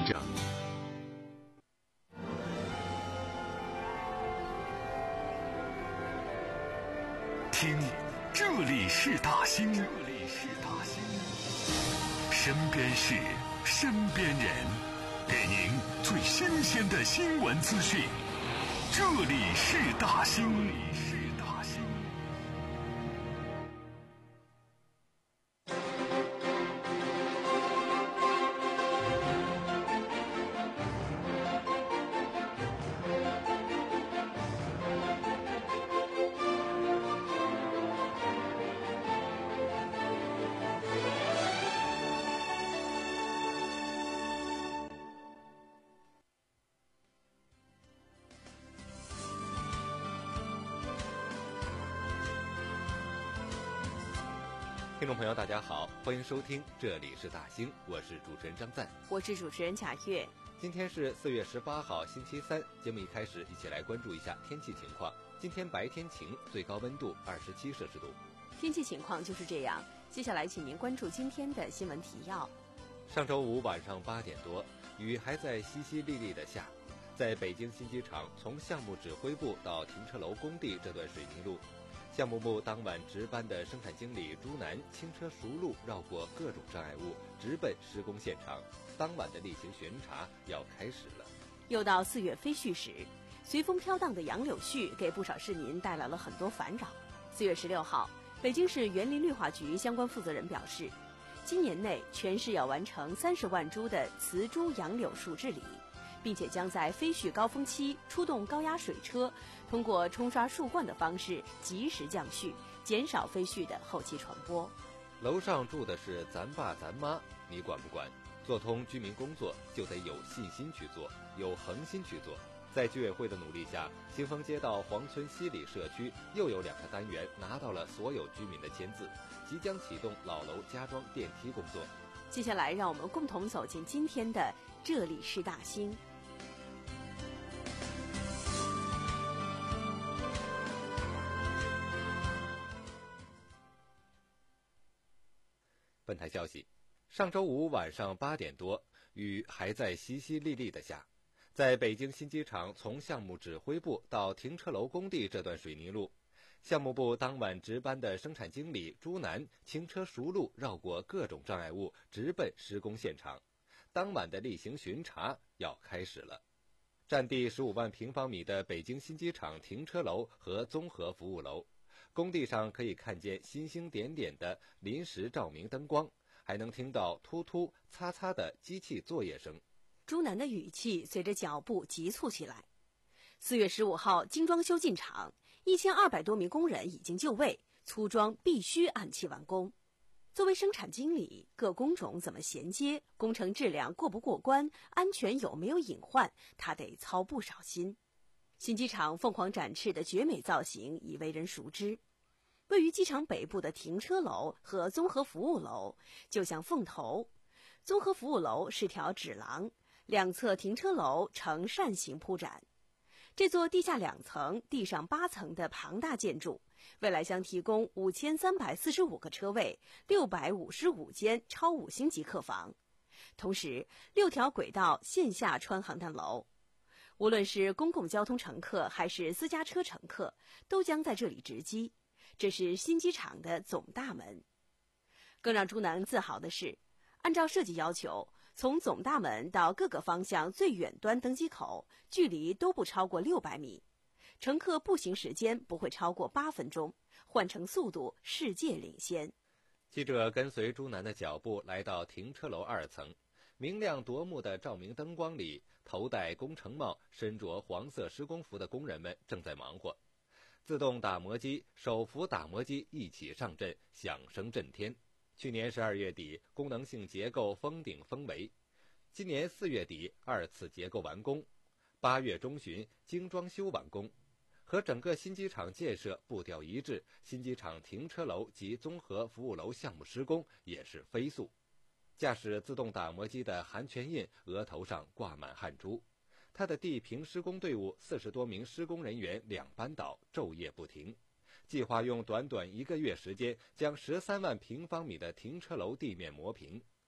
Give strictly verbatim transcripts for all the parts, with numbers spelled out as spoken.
证。听，这里是大兴，这里是大兴，身边事，身边人，给您最新鲜的新闻资讯。这里是大兴，这里是大兴。 听众朋友大家好，欢迎收听这里是大兴，我是主持人张赞， 我是主持人贾月。 今天是四月十八号星期三，节目一开始一起来关注一下天气情况。今天白天晴，最高温度二十七摄氏度。 天气情况就是这样，接下来请您关注今天的新闻提要。 上周五晚上八点多，雨还在淅淅沥沥的下，在北京新机场从项目指挥部到停车楼工地这段水泥路，项目部当晚值班的生产经理朱楠轻车熟路绕过各种障碍物，直奔施工现场。当晚的例行巡查要开始了。 又到四月飞絮时，随风飘荡的杨柳絮给不少市民带来了很多烦扰。四月十六号，北京市园林绿化局相关负责人表示，今年内全市要完成三十万株的雌株杨柳树治理，并且将在飞絮高峰期出动高压水车，通过冲刷树冠的方式及时降絮，减少飞絮的后期传播。 楼上住的是咱爸咱妈，你管不管？做通居民工作就得有信心去做，有恒心去做。在居委会的努力下，新丰街道黄村西里社区又有两个单元拿到了所有居民的签字，即将启动老楼加装电梯工作。 接下来让我们共同走进今天的这里是大兴。 本台消息，上周五晚上八点多，雨还在淅淅沥沥的下，在北京新机场从项目指挥部到停车楼工地这段水泥路，项目部当晚值班的生产经理朱楠轻车熟路绕过各种障碍物，直奔施工现场。当晚的例行巡查要开始了。占地十五万平方米的北京新机场停车楼和综合服务楼，工地上可以看见星星点点的临时照明灯光，还能听到突突擦擦的机器作业声。 朱楠的语气随着脚步急促起来。四月十五号精装修进场，一千二百多名工人已经就位，粗装必须按期完工。作为生产经理，各工种怎么衔接，工程质量过不过关，安全有没有隐患，他得操不少心。新机场凤凰展翅的绝美造型已为人熟知，位于机场北部的停车楼和综合服务楼就像凤头，综合服务楼是条指廊，两侧停车楼呈扇形铺展。这座地下两层、地上八层的庞大建筑，未来将提供五千三百四十五个车位、六百五十五间超五星级客房，同时六条轨道线下穿行的楼。无论是公共交通乘客还是私家车乘客，都将在这里值机。这是新机场的总大门。更让朱楠自豪的是，按照设计要求，从总大门到各个方向最远端登机口距离都不超过六百米，乘客步行时间不会超过八分钟，换乘速度世界领先。 记者跟随朱楠的脚步来到停车楼二层，明亮夺目的照明灯光里，头戴工程帽、身着黄色施工服的工人们正在忙活。自动打磨机、手扶打磨机一起上阵，响声震天。去年十二月底，功能性结构封顶封围，今年四月底二次结构完工，八月中旬精装修完工。和整个新机场建设步调一致，新机场停车楼及综合服务楼项目施工也是飞速。驾驶自动打磨机的韩全印额头上挂满汗珠，他的地平施工队伍四十多名施工人员两班倒，昼夜不停，计划用短短一个月时间将十三万平方米的停车楼地面磨平。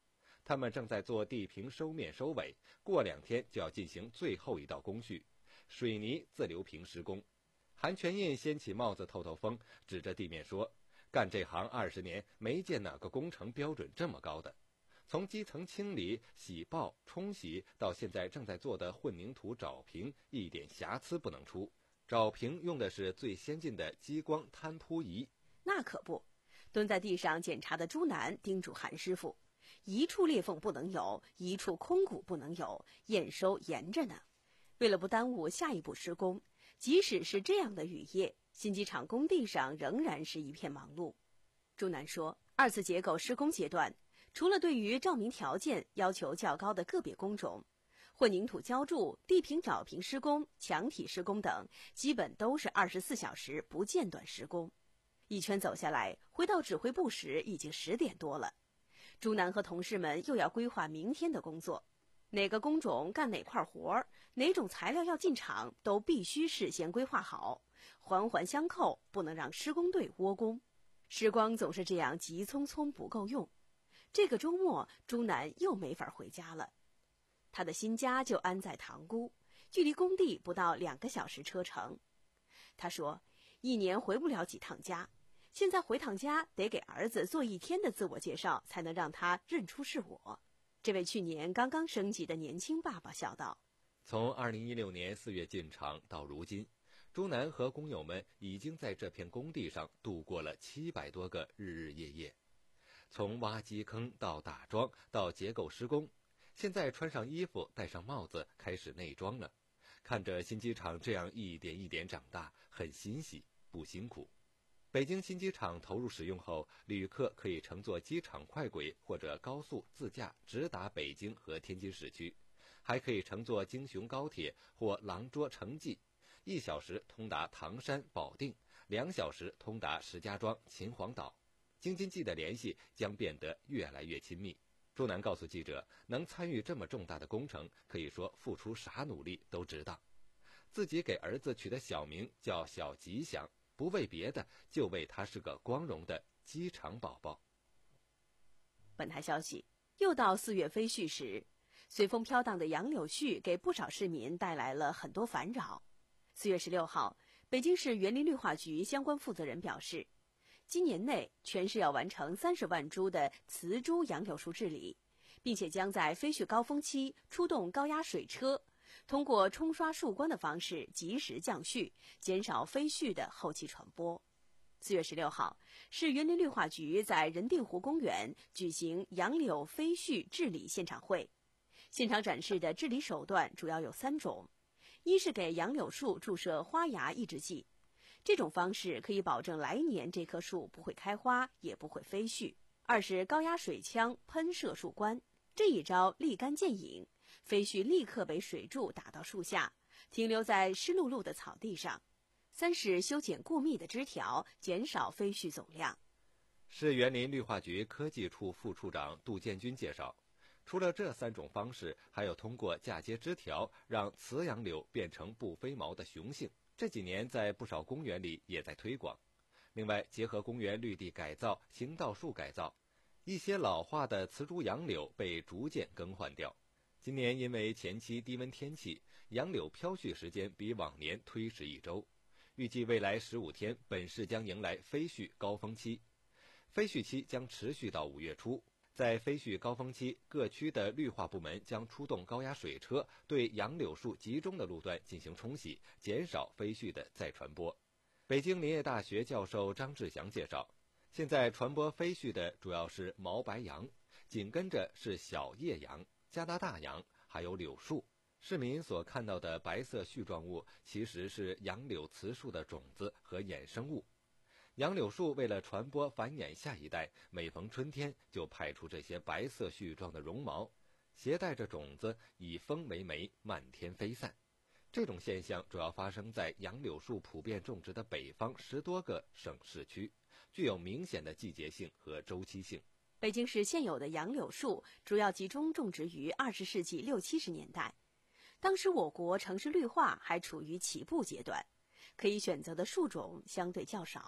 他们正在做地坪收面收尾，过两天就要进行最后一道工序——水泥自流平施工。韩全印掀起帽子透透风，指着地面说：“干这行二十年，没见哪个工程标准这么高的。从基层清理、洗刨、冲洗，到现在正在做的混凝土沼平，一点瑕疵不能出。沼平用的是最先进的激光摊铺仪。” 那可不，蹲在地上检查的朱南叮嘱韩师傅，一处裂缝不能有，一处空谷不能有，验收严着呢。为了不耽误下一步施工，即使是这样的雨夜，新机场工地上仍然是一片忙碌。朱南说，二次结构施工阶段，除了对于照明条件要求较高的个别工种，混凝土浇筑、地坪沼平施工、墙体施工等，基本都是二十四小时不间断施工。一圈走下来，回到指挥部时已经十点多了。朱南和同事们又要规划明天的工作，哪个工种干哪块活，哪种材料要进场，都必须事先规划好，环环相扣，不能让施工队窝工。时光总是这样急匆匆不够用。这个周末，朱南又没法回家了。他的新家就安在塘沽，距离工地不到两个小时车程。他说，一年回不了几趟家，现在回趟家得给儿子做一天的自我介绍，才能让他认出是我。这位去年刚刚升级的年轻爸爸笑道：“ 从二零一六年四月进场到如今，朱南和工友们已经在这片工地上度过了七百多个日日夜夜，从挖基坑到打桩到结构施工，现在穿上衣服戴上帽子开始内装了。看着新机场这样一点一点长大，很欣喜不辛苦。北京新机场投入使用后，旅客可以乘坐机场快轨或者高速自驾直达北京和天津市区，还可以乘坐京雄高铁或廊捉城际，一小时通达唐山、保定，两小时通达石家庄、秦皇岛。京津冀的联系将变得越来越亲密。朱南告诉记者，能参与这么重大的工程，可以说付出啥努力都值当。自己给儿子取的小名叫小吉祥，不为别的，就为他是个光荣的机场宝宝。 本台消息，又到四月飞絮时，随风飘荡的杨柳絮给不少市民带来了很多烦扰。四月十六号，北京市园林绿化局相关负责人表示，今年内全市要完成三十万株的雌株杨柳树治理，并且将在飞絮高峰期出动高压水车，通过冲刷树冠的方式及时降絮，减少飞絮的后期传播。四月十六号，市园林绿化局在人定湖公园举行杨柳飞絮治理现场会，现场展示的治理手段主要有三种：一是给杨柳树注射花芽抑制剂，这种方式可以保证来年这棵树不会开花，也不会飞絮；二是高压水枪喷射树冠，这一招立竿见影，飞絮立刻被水柱打到树下，停留在湿漉漉的草地上；三是修剪过密的枝条，减少飞絮总量。 市园林绿化局科技处副处长杜建军介绍，除了这三种方式，还有通过嫁接枝条让雌杨柳变成不飞毛的雄性，这几年在不少公园里也在推广。另外，结合公园绿地改造、行道树改造，一些老化的雌株杨柳被逐渐更换掉。今年因为前期低温天气，杨柳飘絮时间比往年推迟一周，预计未来十五天本市将迎来飞絮高峰期，飞絮期将持续到五月初。在飞絮高峰期，各区的绿化部门将出动高压水车，对杨柳树集中的路段进行冲洗，减少飞絮的再传播。北京林业大学教授张志祥介绍，现在传播飞絮的主要是毛白杨，紧跟着是小叶杨、加拿大杨，还有柳树。市民所看到的白色絮状物，其实是杨柳雌树的种子和衍生物。杨柳树为了传播繁衍下一代，每逢春天就派出这些白色絮状的绒毛，携带着种子以风为媒，漫天飞散。这种现象主要发生在杨柳树普遍种植的北方十多个省市区，具有明显的季节性和周期性。 北京市现有的杨柳树主要集中种植于二十世纪六七十年代，当时我国城市绿化还处于起步阶段，可以选择的树种相对较少。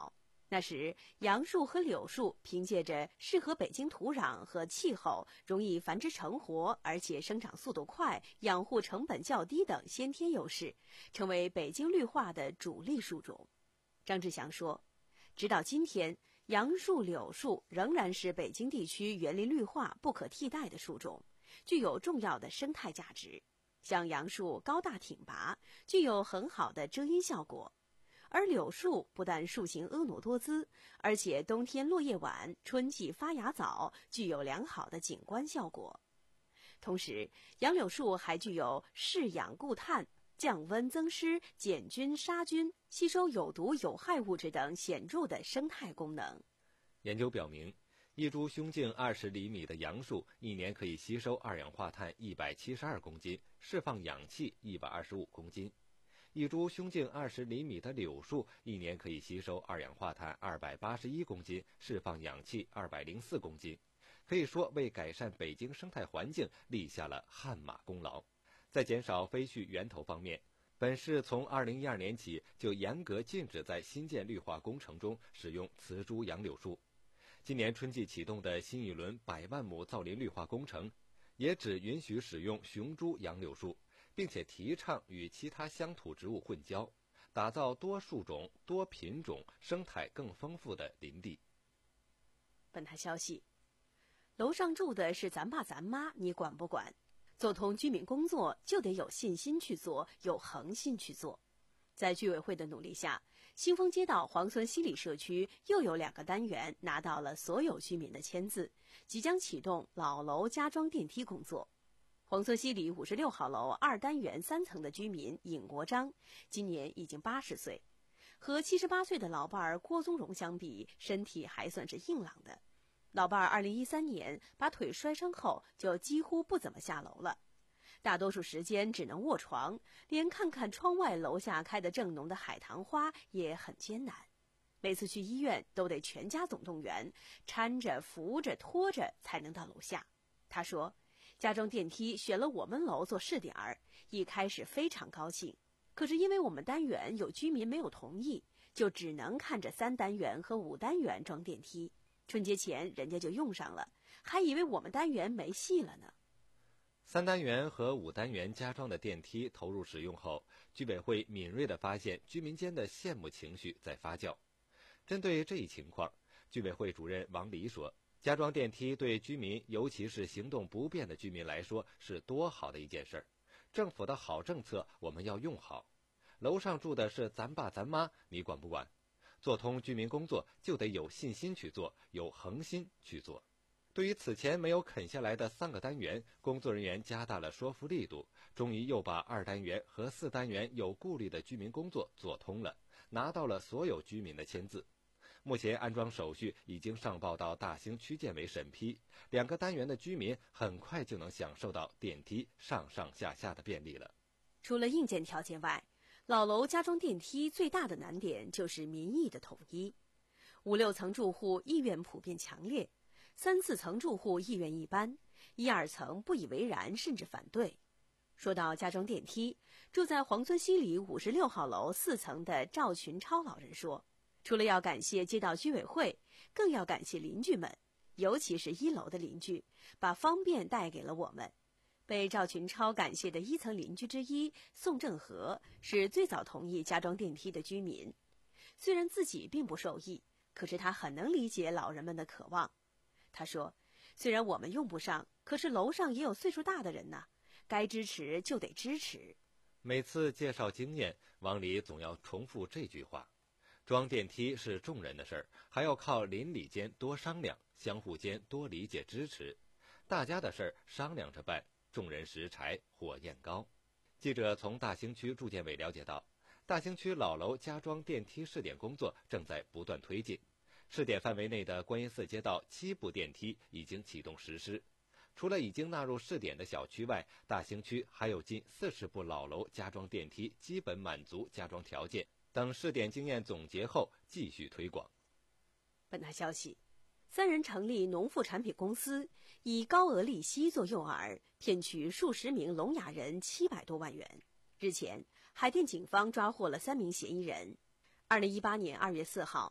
那时，杨树和柳树凭借着适合北京土壤和气候、容易繁殖成活，而且生长速度快、养护成本较低等先天优势，成为北京绿化的主力树种。张志祥说，直到今天，杨树、柳树仍然是北京地区园林绿化不可替代的树种，具有重要的生态价值。像杨树高大挺拔，具有很好的遮阴效果。而柳树不但树形婀娜多姿，而且冬天落叶晚，春季发芽早，具有良好的景观效果。同时，杨柳树还具有释氧固碳、降温增湿、减菌杀菌、吸收有毒有害物质等显著的生态功能。 研究表明，一株胸径二十厘米的杨树一年可以吸收二氧化碳一百七十二公斤，释放氧气一百二十五公斤。一株胸径二十厘米的柳树一年可以吸收二氧化碳二百八十一公斤，释放氧气二百零四公斤，可以说为改善北京生态环境立下了汗马功劳。在减少废墟源头方面，本市从二零一二年起就严格禁止在新建绿化工程中使用雌株杨柳树。今年春季启动的新一轮百万亩造林绿化工程，也只允许使用雄株杨柳树，并且提倡与其他乡土植物混交，打造多树种、多品种、生态更丰富的林地。 本台消息，楼上住的是咱爸咱妈，你管不管？做通居民工作就得有信心去做，有恒心去做。在居委会的努力下，新丰街道黄村西里社区又有两个单元拿到了所有居民的签字，即将启动老楼加装电梯工作。黄村西里五十六号楼二单元三层的居民尹国章，今年已经八十岁，和七十八岁的老伴儿郭宗荣相比，身体还算是硬朗的。老伴儿二零一三年把腿摔伤后，就几乎不怎么下楼了，大多数时间只能卧床，连看看窗外楼下开得正浓的海棠花也很艰难。每次去医院都得全家总动员，搀着、扶着、拖着才能到楼下。他说，加装电梯选了我们楼做试点儿，一开始非常高兴，可是因为我们单元有居民没有同意，就只能看着三单元和五单元装电梯。春节前人家就用上了，还以为我们单元没戏了呢。 三单元和五单元加装的电梯投入使用后，居委会敏锐地发现居民间的羡慕情绪在发酵。针对这一情况，居委会主任王黎说，加装电梯对居民，尤其是行动不便的居民来说是多好的一件事儿。政府的好政策我们要用好。楼上住的是咱爸咱妈，你管不管？做通居民工作就得有信心去做，有恒心去做。对于此前没有啃下来的三个单元，工作人员加大了说服力度，终于又把二单元和四单元有顾虑的居民工作做通了，拿到了所有居民的签字。目前安装手续已经上报到大兴区建委审批，两个单元的居民很快就能享受到电梯上上下下的便利了。 除了硬件条件外，老楼加装电梯最大的难点就是民意的统一。五六层住户意愿普遍强烈，三四层住户意愿一般，一二层不以为然甚至反对。说到加装电梯，住在黄村西里五十六号楼四层的赵群超老人说，除了要感谢街道居委会，更要感谢邻居们，尤其是一楼的邻居，把方便带给了我们。被赵群超感谢的一层邻居之一宋正和是最早同意加装电梯的居民，虽然自己并不受益，可是他很能理解老人们的渴望。他说，虽然我们用不上，可是楼上也有岁数大的人呐，该支持就得支持。 每次介绍经验，王黎总要重复这句话，装电梯是众人的事儿，还要靠邻里间多商量，相互间多理解支持，大家的事儿商量着办，众人拾柴火焰高。记者从大兴区住建委了解到，大兴区老楼加装电梯试点工作正在不断推进，试点范围内的观音寺街道七部电梯已经启动实施。除了已经纳入试点的小区外，大兴区还有近四十部老楼加装电梯基本满足加装条件，等试点经验总结后继续推广。 本台消息，三人成立农副产品公司，以高额利息做诱饵，骗取数十名聋哑人七百多万元。日前，海淀警方抓获了三名嫌疑人。二零一八年二月四号，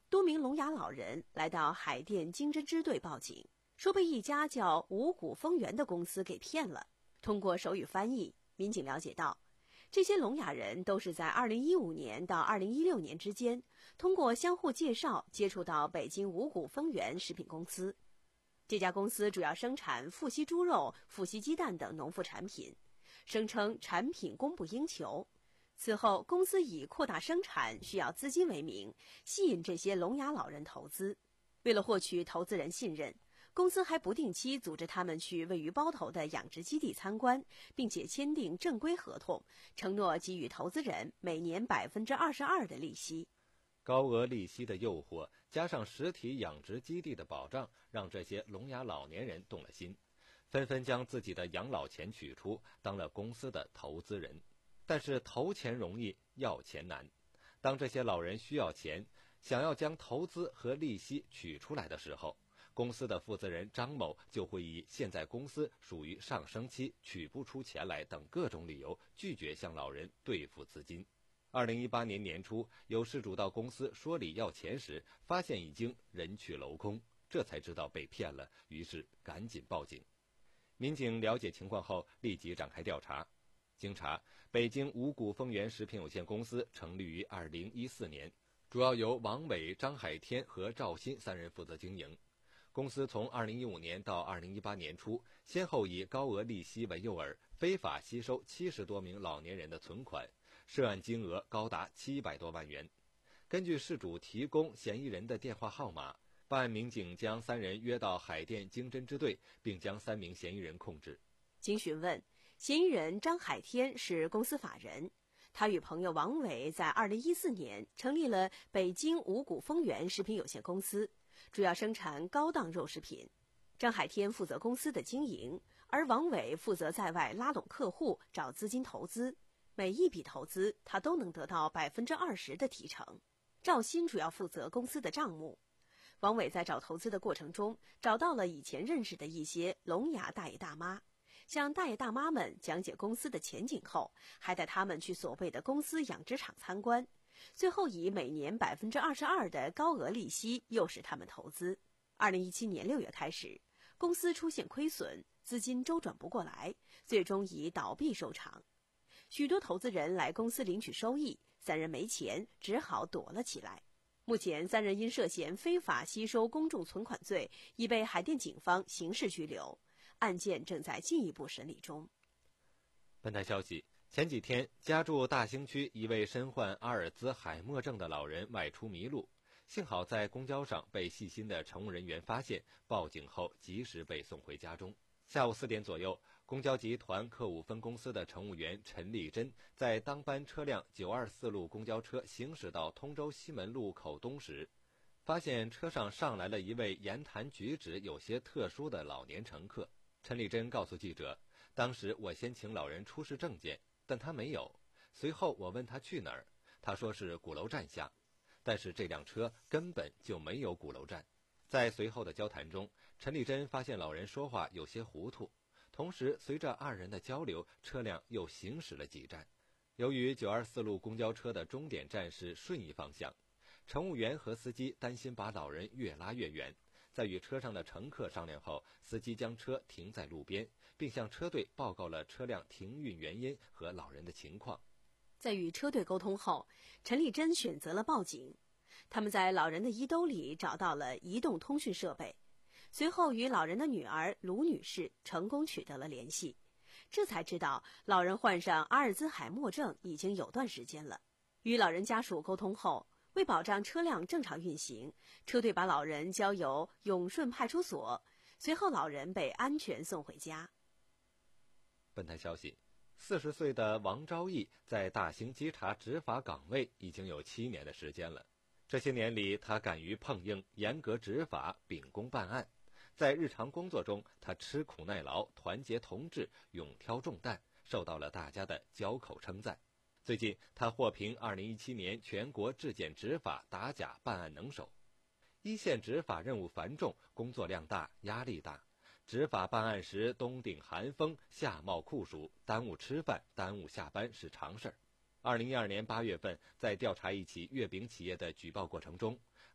多名聋哑老人来到海淀经侦支队报警，说被一家叫五谷丰源的公司给骗了。通过手语翻译，民警了解到，这些聋哑人都是在二零一五年到二零一六年之间，通过相互介绍接触到北京五谷丰源食品公司。这家公司主要生产富硒猪肉、富硒鸡蛋等农副产品，声称产品供不应求。此后，公司以扩大生产需要资金为名，吸引这些聋哑老人投资。为了获取投资人信任，公司还不定期组织他们去位于包头的养殖基地参观，并且签订正规合同，承诺给予投资人每年百分之二十二的利息。 高额利息的诱惑，加上实体养殖基地的保障，让这些聋哑老年人动了心，纷纷将自己的养老钱取出，当了公司的投资人。但是投钱容易，要钱难。当这些老人需要钱，想要将投资和利息取出来的时候，公司的负责人张某就会以现在公司属于上升期，取不出钱来等各种理由，拒绝向老人兑付资金。二零一八年年初，有事主到公司说理要钱时，发现已经人去楼空，这才知道被骗了，于是赶紧报警。民警了解情况后，立即展开调查。经查，北京五谷丰源食品有限公司成立于二零一四年，主要由王伟、张海天和赵鑫三人负责经营。公司从二零一五年到二零一八年初，先后以高额利息为诱饵，非法吸收七十多名老年人的存款，涉案金额高达七百多万元。根据事主提供嫌疑人的电话号码，办案民警将三人约到海淀经侦支队，并将三名嫌疑人控制。 经询问，嫌疑人张海天是公司法人，他与朋友王伟在二零一四年成立了北京五谷丰源食品有限公司，主要生产高档肉食品。张海天负责公司的经营，而王伟负责在外拉拢客户，找资金投资。每一笔投资，他都能得到百分之二十的提成。赵鑫主要负责公司的账目。王伟在找投资的过程中，找到了以前认识的一些聋哑大爷大妈，向大爷大妈们讲解公司的前景后，还带他们去所谓的公司养殖场参观，最后以每年百分之二十二的高额利息诱使他们投资。二零一七年六月开始，公司出现亏损，资金周转不过来，最终以倒闭收场。许多投资人来公司领取收益，三人没钱，只好躲了起来。目前，三人因涉嫌非法吸收公众存款罪，已被海淀警方刑事拘留，案件正在进一步审理中。 本台消息，前几天，家住大兴区一位身患阿尔兹海默症的老人外出迷路，幸好在公交上被细心的乘务人员发现，报警后及时被送回家中。下午四点左右，公交集团客务分公司的乘务员陈丽珍在当班车辆九二四路公交车行驶到通州西门路口东时，发现车上上来了一位言谈举止有些特殊的老年乘客。陈丽珍告诉记者，当时我先请老人出示证件，但他没有。随后我问他去哪儿，他说是鼓楼站下，但是这辆车根本就没有鼓楼站。在随后的交谈中，陈丽珍发现老人说话有些糊涂，同时随着二人的交流，车辆又行驶了几站。由于九二四路公交车的终点站是顺义方向，乘务员和司机担心把老人越拉越远，在与车上的乘客商量后，司机将车停在路边，并向车队报告了车辆停运原因和老人的情况。 在与车队沟通后，陈丽珍选择了报警。他们在老人的衣兜里找到了移动通讯设备，随后与老人的女儿卢女士成功取得了联系，这才知道老人患上阿尔兹海默症已经有段时间了。与老人家属沟通后，为保障车辆正常运行，车队把老人交由永顺派出所，随后老人被安全送回家。 本台消息，四十岁的王昭义在大兴稽查执法岗位已经有七年的时间了。这些年里，他敢于碰硬，严格执法，秉公办案。在日常工作中，他吃苦耐劳，团结同志，勇挑重担，受到了大家的交口称赞。最近，他获评二零一七年全国质检执法打假办案能手。一线执法任务繁重，工作量大，压力大。执法办案时，冬顶寒风，夏冒酷暑，耽误吃饭，耽误下班是常事儿。二零一二年八月份，在调查一起月饼企业的举报过程中，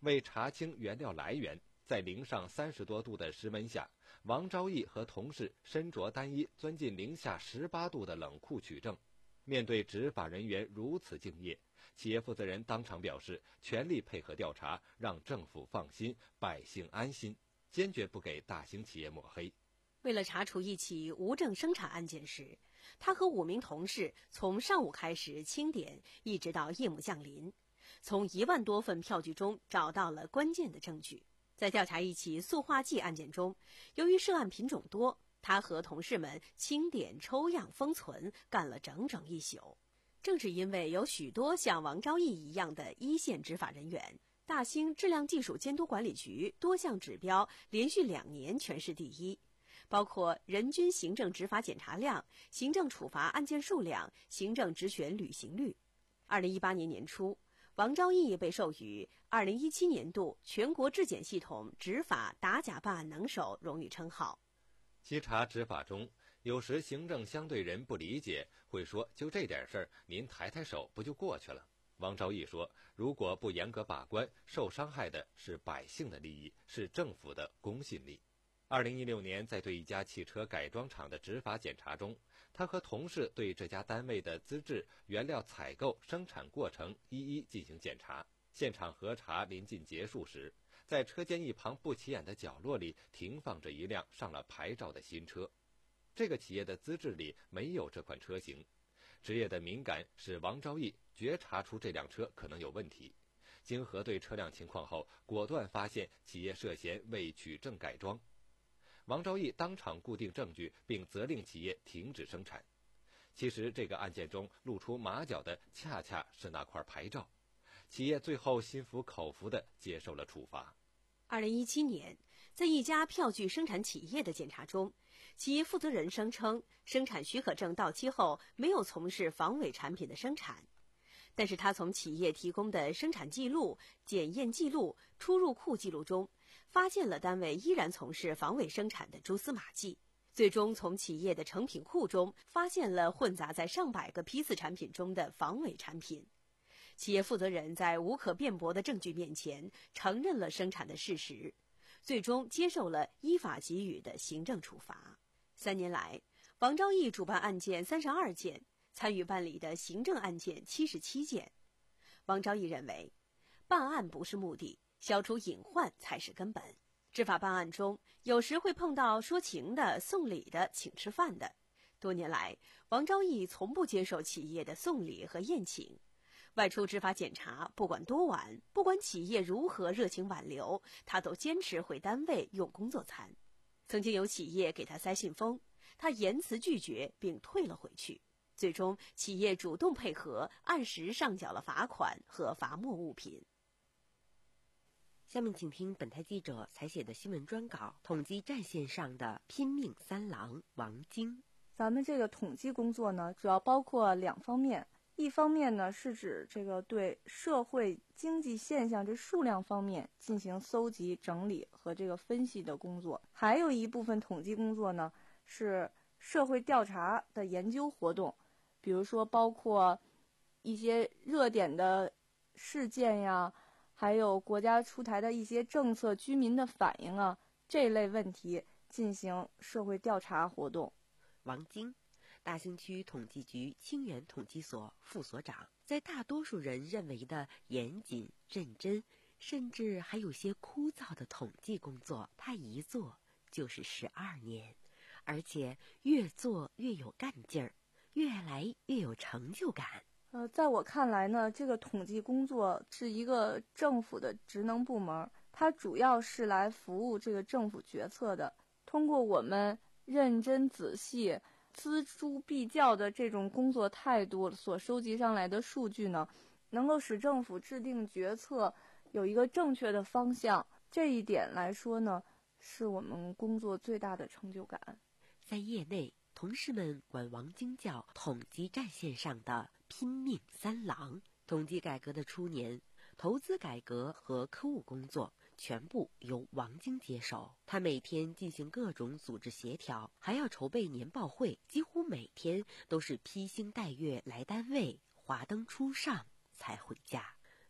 为查清原料来源，在零上三十多度的石门下，王昭义和同事身着单衣钻进零下十八度的冷库取证。面对执法人员如此敬业，企业负责人当场表示全力配合调查，让政府放心，百姓安心，坚决不给大型企业抹黑。 为了查处一起无证生产案件时，他和五名同事从上午开始清点，一直到夜幕降临，从一万多份票据中找到了关键的证据。在调查一起塑化剂案件中，由于涉案品种多，他和同事们清点、抽样、封存，干了整整一宿。正是因为有许多像王昭义一样的一线执法人员，大兴质量技术监督管理局多项指标连续两年全市第一，包括人均行政执法检查量、行政处罚案件数量、行政职权履行率。二零一八年年初，王昭义被授予二零一七年度全国质检系统执法打假办案能手荣誉称号。 稽查执法中，有时行政相对人不理解，会说就这点事儿，您抬抬手不就过去了？王昭义说，如果不严格把关，受伤害的是百姓的利益，是政府的公信力。二零一六年，在对一家汽车改装厂的执法检查中，他和同事对这家单位的资质、原料采购、生产过程一一进行检查。现场核查临近结束时，在车间一旁不起眼的角落里停放着一辆上了牌照的新车。这个企业的资质里没有这款车型，职业的敏感使王昭义觉察出这辆车可能有问题。经核对车辆情况后，果断发现企业涉嫌未取证改装。王昭义当场固定证据，并责令企业停止生产。其实这个案件中露出马脚的恰恰是那块牌照，企业最后心服口服地接受了处罚。 二零一七年，在一家票据生产企业的检查中，企业负责人声称生产许可证到期后没有从事防伪产品的生产，但是他从企业提供的生产记录、检验记录、出入库记录中发现了单位依然从事防伪生产的蛛丝马迹，最终从企业的成品库中发现了混杂在上百个批次产品中的防伪产品。企业负责人在无可辩驳的证据面前承认了生产的事实，最终接受了依法给予的行政处罚。三年来，王昭义主办案件三十二件，参与办理的行政案件七十七件。王昭义认为，办案不是目的，消除隐患才是根本。执法办案中，有时会碰到说情的、送礼的、请吃饭的。多年来，王昭义从不接受企业的送礼和宴请。外出执法检查，不管多晚，不管企业如何热情挽留，他都坚持回单位用工作餐。曾经有企业给他塞信封，他严词拒绝并退了回去。最终，企业主动配合，按时上缴了罚款和罚没物品。 下面请听本台记者采写的新闻专稿：统计战线上的拼命三郎王晶。 咱们这个统计工作呢，主要包括两方面。一方面呢，是指这个对社会经济现象这数量方面进行搜集、整理和这个分析的工作；还有一部分统计工作呢，是社会调查的研究活动，比如说包括一些热点的事件呀，还有国家出台的一些政策、居民的反应啊，这类问题进行社会调查活动。 王晶，大兴区统计局清源统计所副所长，在大多数人认为的严谨、认真，甚至还有些枯燥的统计工作，他一做就是十二年，而且越做越有干劲儿，越来越有成就感。 呃，在我看来呢，这个统计工作是一个政府的职能部门，它主要是来服务这个政府决策的。通过我们认真仔细、锱铢必较的这种工作态度所收集上来的数据呢，能够使政府制定决策有一个正确的方向。这一点来说呢，是我们工作最大的成就感。 在业内，同事们管王晶叫统计战线上的拼命三郎。统计改革的初年，投资改革和科务工作全部由王晶接手。他每天进行各种组织协调，还要筹备年报会，几乎每天都是披星戴月来单位，华灯初上才回家。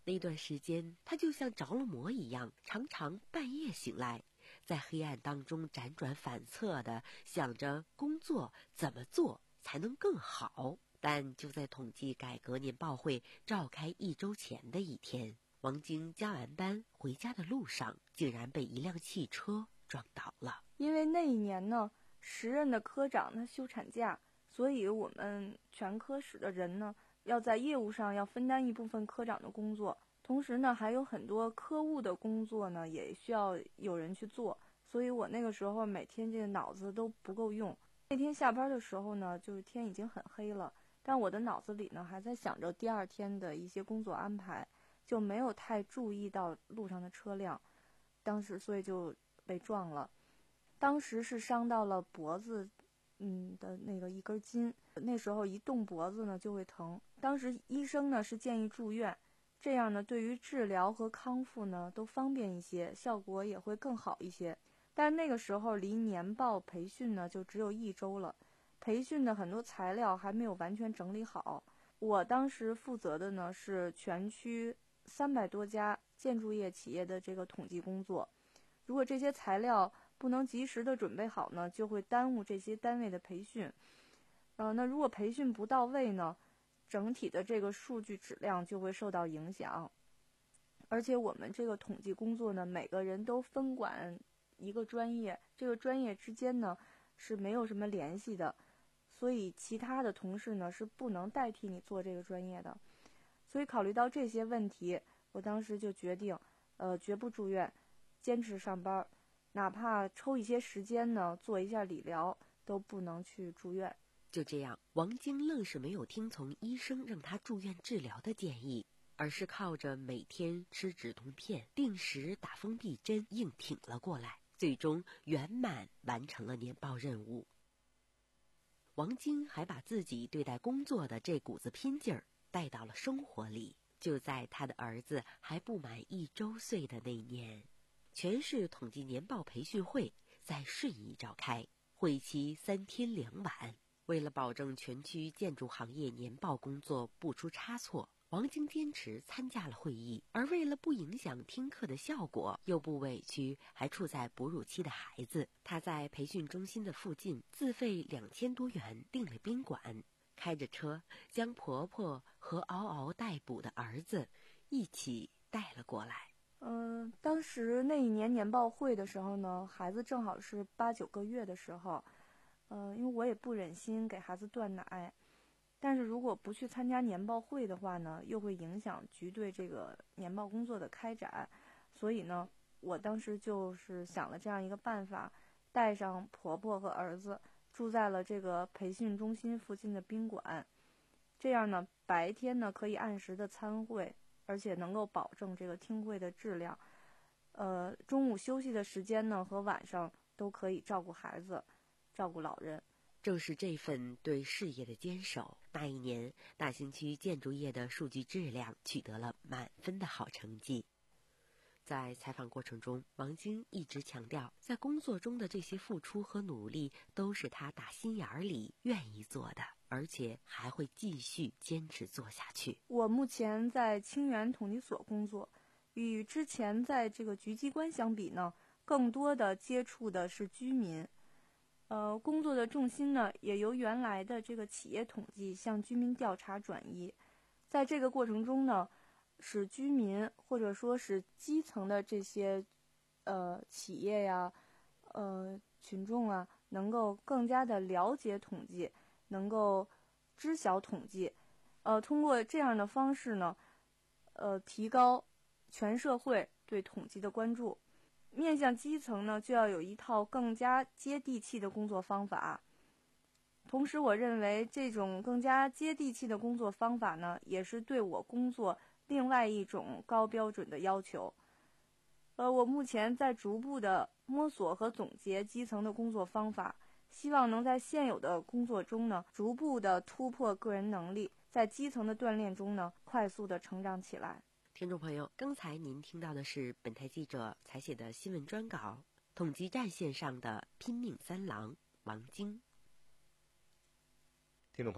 那段时间，他就像着了魔一样，常常半夜醒来，在黑暗当中辗转反侧地想着工作怎么做才能更好。但就在统计改革年报会召开一周前的一天，王晶加完班回家的路上，竟然被一辆汽车撞倒了。 因为那一年呢，时任的科长他休产假，所以我们全科室的人呢，要在业务上要分担一部分科长的工作，同时呢，还有很多科务的工作呢，也需要有人去做。所以我那个时候每天这个脑子都不够用。那天下班的时候呢，就是天已经很黑了，但我的脑子里呢还在想着第二天的一些工作安排，就没有太注意到路上的车辆。当时所以就被撞了，当时是伤到了脖子，嗯的那个一根筋。那时候一动脖子呢就会疼。当时医生呢是建议住院，这样呢对于治疗和康复呢都方便一些，效果也会更好一些。但那个时候离年报培训呢就只有一周了，培训的很多材料还没有完全整理好。我当时负责的呢是全区三百多家建筑业企业的这个统计工作，如果这些材料不能及时的准备好呢，就会耽误这些单位的培训。呃，那如果培训不到位呢，整体的这个数据质量就会受到影响。而且我们这个统计工作呢，每个人都分管一个专业，这个专业之间呢是没有什么联系的，所以其他的同事呢是不能代替你做这个专业的。所以考虑到这些问题，我当时就决定，呃，绝不住院，坚持上班，哪怕抽一些时间呢做一下理疗，都不能去住院。 就这样，王晶愣是没有听从医生让他住院治疗的建议，而是靠着每天吃止痛片、定时打封闭针硬挺了过来，最终圆满完成了年报任务。王晶还把自己对待工作的这股子拼劲儿带到了生活里。就在他的儿子还不满一周岁的那年，全市统计年报培训会在顺义召开，会期三天两晚。为了保证全区建筑行业年报工作不出差错，王晶坚持参加了会议，而为了不影响听课的效果，又不委屈还处在哺乳期的孩子，他在培训中心的附近自费两千多元订了宾馆，开着车将婆婆和嗷嗷待哺的儿子一起带了过来。 嗯、呃，当时那一年年报会的时候呢，孩子正好是八九个月的时候，呃，因为我也不忍心给孩子断奶，但是如果不去参加年报会的话呢，又会影响局对这个年报工作的开展，所以呢，我当时就是想了这样一个办法，带上婆婆和儿子住在了这个培训中心附近的宾馆，这样呢，白天呢可以按时的参会，而且能够保证这个听会的质量。呃，中午休息的时间呢和晚上都可以照顾孩子，照顾老人。 正是这份对事业的坚守，那一年大兴区建筑业的数据质量取得了满分的好成绩。在采访过程中，王晶一直强调，在工作中的这些付出和努力都是他打心眼里愿意做的，而且还会继续坚持做下去。 我目前在清源统计所工作，与之前在这个局机关相比呢，更多的接触的是居民。呃，工作的重心呢，也由原来的这个企业统计向居民调查转移。在这个过程中呢，使居民或者说是基层的这些呃企业呀、呃群众啊，能够更加的了解统计，能够知晓统计。呃，通过这样的方式呢，呃，提高全社会对统计的关注。面向基层呢，就要有一套更加接地气的工作方法。同时，我认为这种更加接地气的工作方法呢，也是对我工作另外一种高标准的要求。呃，我目前在逐步的摸索和总结基层的工作方法，希望能在现有的工作中呢，逐步的突破个人能力，在基层的锻炼中呢，快速的成长起来。 听众朋友，刚才您听到的是本台记者采写的新闻专稿，统计战线上的拼命三郎王晶。 听众朋友，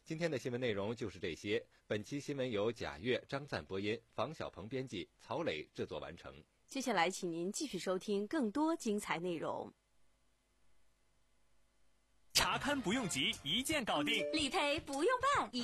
今天的新闻内容就是这些。本期新闻由贾月、张赞播音，房小鹏编辑，曹磊制作完成。 接下来，请您继续收听更多精彩内容。 查勘不用急，一键搞定； 理赔不用办。